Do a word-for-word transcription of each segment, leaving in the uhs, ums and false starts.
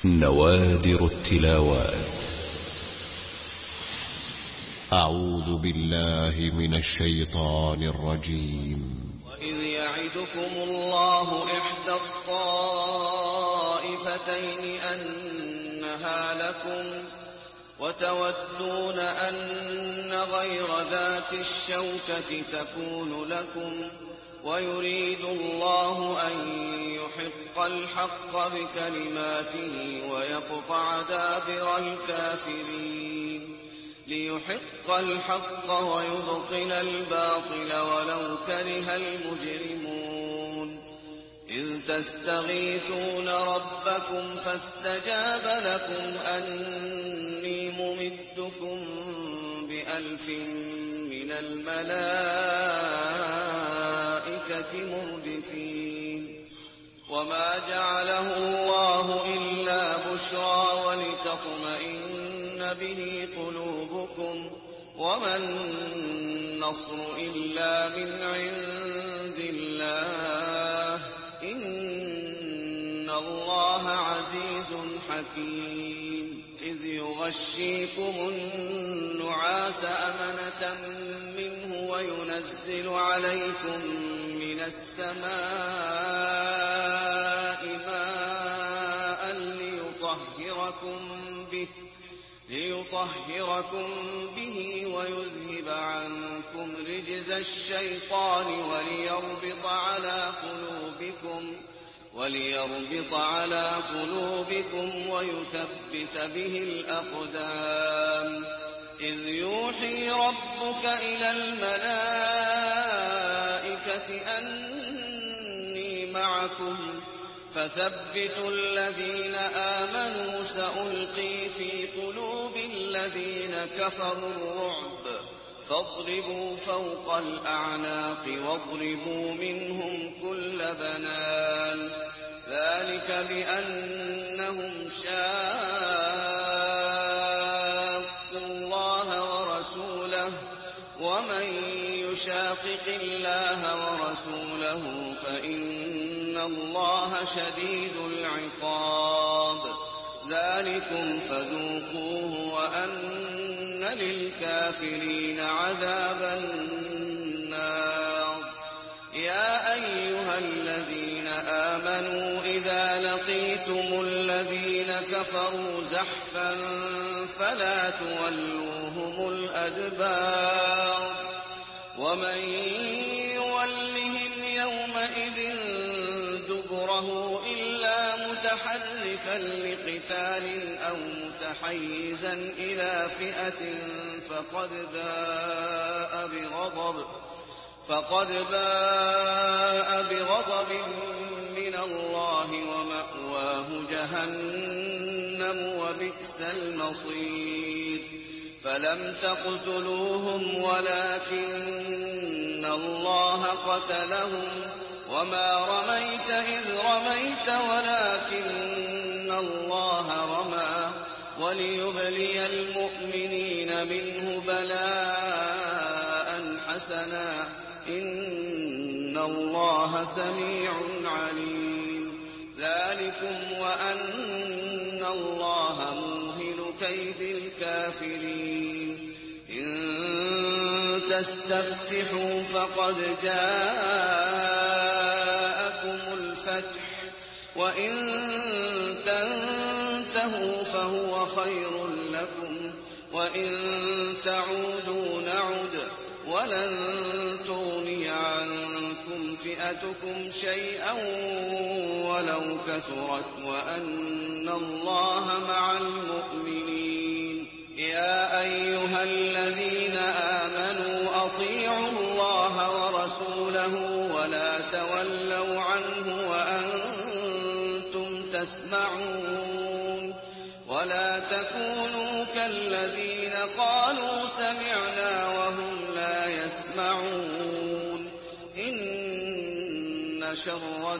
نوادر التلاوات. أعوذ بالله من الشيطان الرجيم. وإذ يعدكم الله إحدى الطائفتين أنها لكم وتودون أن غير ذات الشوكة تكون لكم ويريد الله أن يحق الحق بكلماته ويقطع دابر الكافرين ليحق الحق ويبطل الباطل ولو كره المجرمون. إذ تستغيثون ربكم فاستجاب لكم أني ممدكم بألف من الملائكة مردفين. وما جعله الله إلا بشرى ولتطمئن به قلوبكم وما النصر إلا من عند الله إن الله عزيز حكيم. إذ يغشيكم النعاس أمنة منه وينزل عليكم من السماء ماء ليطهركم به ليطهركم به ويذهب عنكم رجز الشيطان وليربط على قلوبكم وليربط على قلوبكم ويثبت به الأقدام. إذ يوحي ربك إلى الملائكة أني معكم فثبتوا الذين آمنوا سألقي في قلوب الذين كفروا الرعب فاضربوا فوق الأعناق واضربوا منهم كل بنان. ذلك بأنهم شاقوا الله ورسوله ومن يشاقق الله ورسوله فإن الله شديد العقاب. ذلكم فذوقوه وأن للكافرين عذاب النار. يا أيها الذين آمنوا إذا لقيتم الذين كفروا زحفا فلا تولوهم الأدبار ومن يولهم يومئذ دبره إلا متحرفا لقتال أو متحيزا إلى فئة فقد باء بغضب فقد باء بغضب من الله ومأواه جهنم وبئس المصير. فلم تقتلوهم ولكن الله قتلهم وما رميت إذ رميت ولكن الله رمى وليبلي المؤمنين منه بلاء حسنا إن الله سميع عليم. ذلكم وأن الله موهن كيد الكافرين. إن تستفتحوا فقد جاءكم الفتح وإن تنتهوا فهو خير لكم وإن تعودوا نعد ولن تغني عنكم فئتكم شيئا ولو كثرت وأن الله مع المؤمنين. يا أيها الذين آمنوا أطيعوا الله ورسوله ولا تولوا عنه وأنتم تسمعون ولا تكونوا كالذين قالوا سمعنا وهم لا يسمعون. إن شر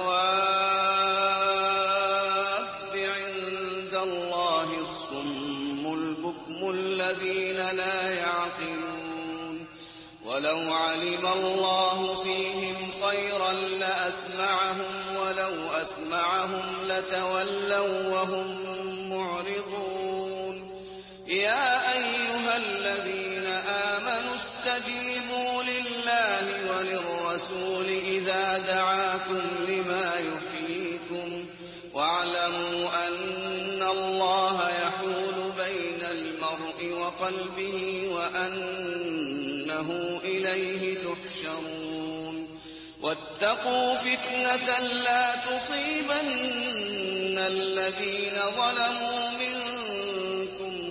الدواب عند الله الصم البكم الذين لا يعقلون. ولو علم الله فيهم خيرا لأسمعهم ولو أسمعهم لتولوا وهم معرضون يا أيها الذين آمنوا استجيبوا لله وللرسول إذا دعاكم لما يحييكم واعلموا أن الله يحول بين المرء وقلبه وأنه إليه تحشرون واتقوا فتنة لا تصيبن الذين ظلموا منكم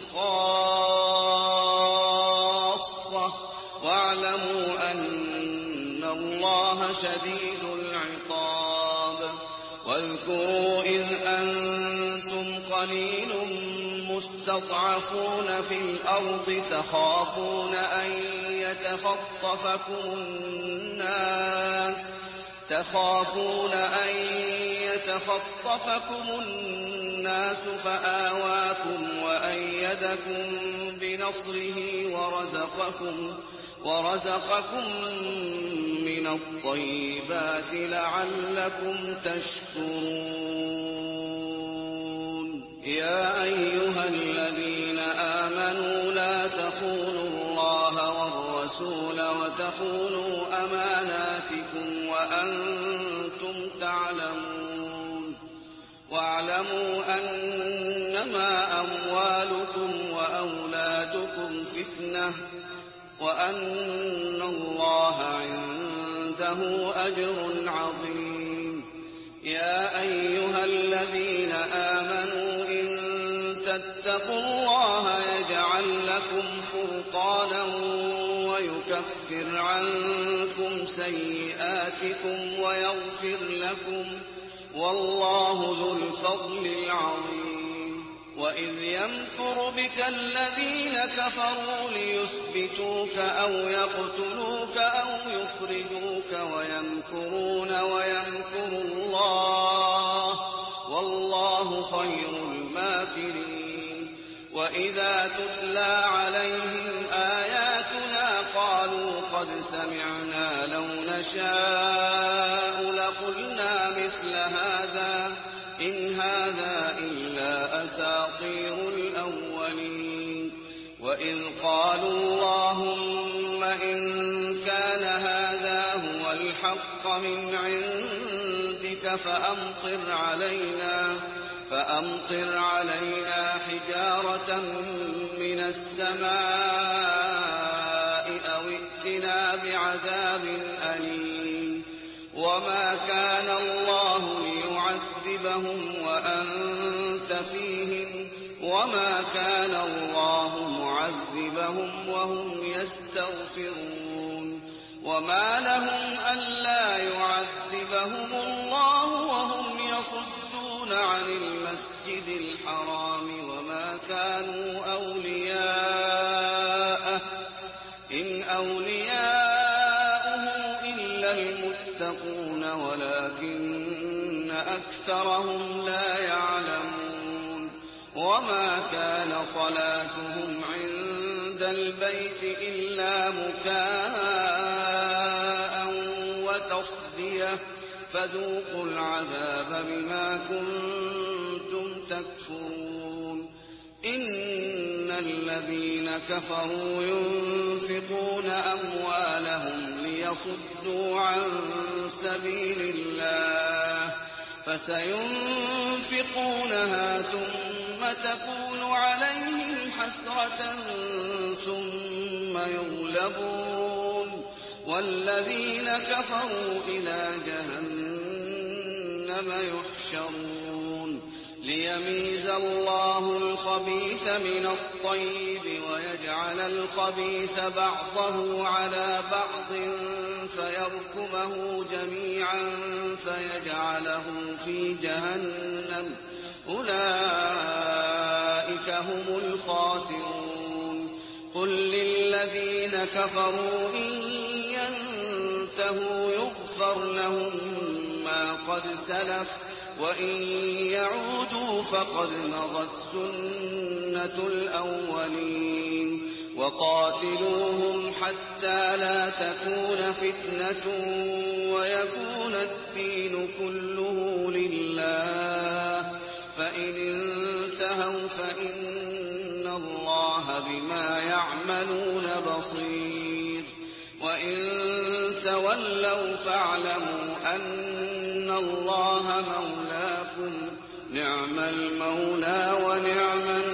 خاصة واعلموا أن الله شديد العقاب واذكروا إذ أنتم قليل مستضعفون في الأرض تخافون أن يتخطفكم الناس تخافون أن يتخطفكم الناس فآواكم وأيدكم بنصره ورزقكم ورزقكم من الطيبات لعلكم تشكرون يا أيها الذين آمنوا لا تخونوا الله والرسول وتخونوا أماناتكم وأنتم تعلمون واعلموا أنما أموالكم وأولادكم فتنة وأن الله عنده أجر عظيم يا أيها الذين آمنوا إن تتقوا الله يجعل لكم فرقانا ويكفر عنكم سيئاتكم ويغفر لكم والله ذو الفضل العظيم وإذ يمكر بك الذين كفروا ليثبتوك أو يقتلوك أو يخرجوك ويمكرون ويمكر الله والله خير الماكرين وإذا تتلى عليهم آياتنا قالوا قد سمعنا لو نشاء لقلنا مثل هذا إن هذا إلا أساطير الأولين وإذ قالوا اللهم إن كان هذا هو الحق من عندك فأمطر علينا فأمطر علينا حجارة من السماء أو ائتنا بعذاب أليم وما كان الله ليعذبهم وأنت فيهم وما كان الله معذبهم وهم يستغفرون وما لهم ألا يعذبهم الله وهم يصدون عن المسجد الحرام وما كانوا أولياءه إن أولياؤه إلا المتقون ولكن أكثرهم لا يعلمون وما كان صلاتهم عند البيت إلا مكاء وتصدية فذوقوا العذاب بما كنتم تكفرون إن الذين كفروا ينفقون أموالهم ليصدوا عن سبيل الله فسينفقونها ثم تكون عليهم حسرة ثم يغلبون والذين كفروا إلى جهنم يحشرون ليميز الله الخبيث من الطيب ويجعل الخبيث بعضه على بعض فيركمه جميعا فيجعله في جهنم أولئك هم الخاسرون قل للذين كفروا إن ينتهوا يغفر لهم ما قد سلف وإن يعودوا فقد مضت سنة الأولين وقاتلوهم حتى لا تكون فتنة ويكون الدين الدين كله لله فإن انتهوا فإن الله بما يعملون بصير وإن تولوا فاعلموا أن الله مولاكم نعم المولى ونعم النصير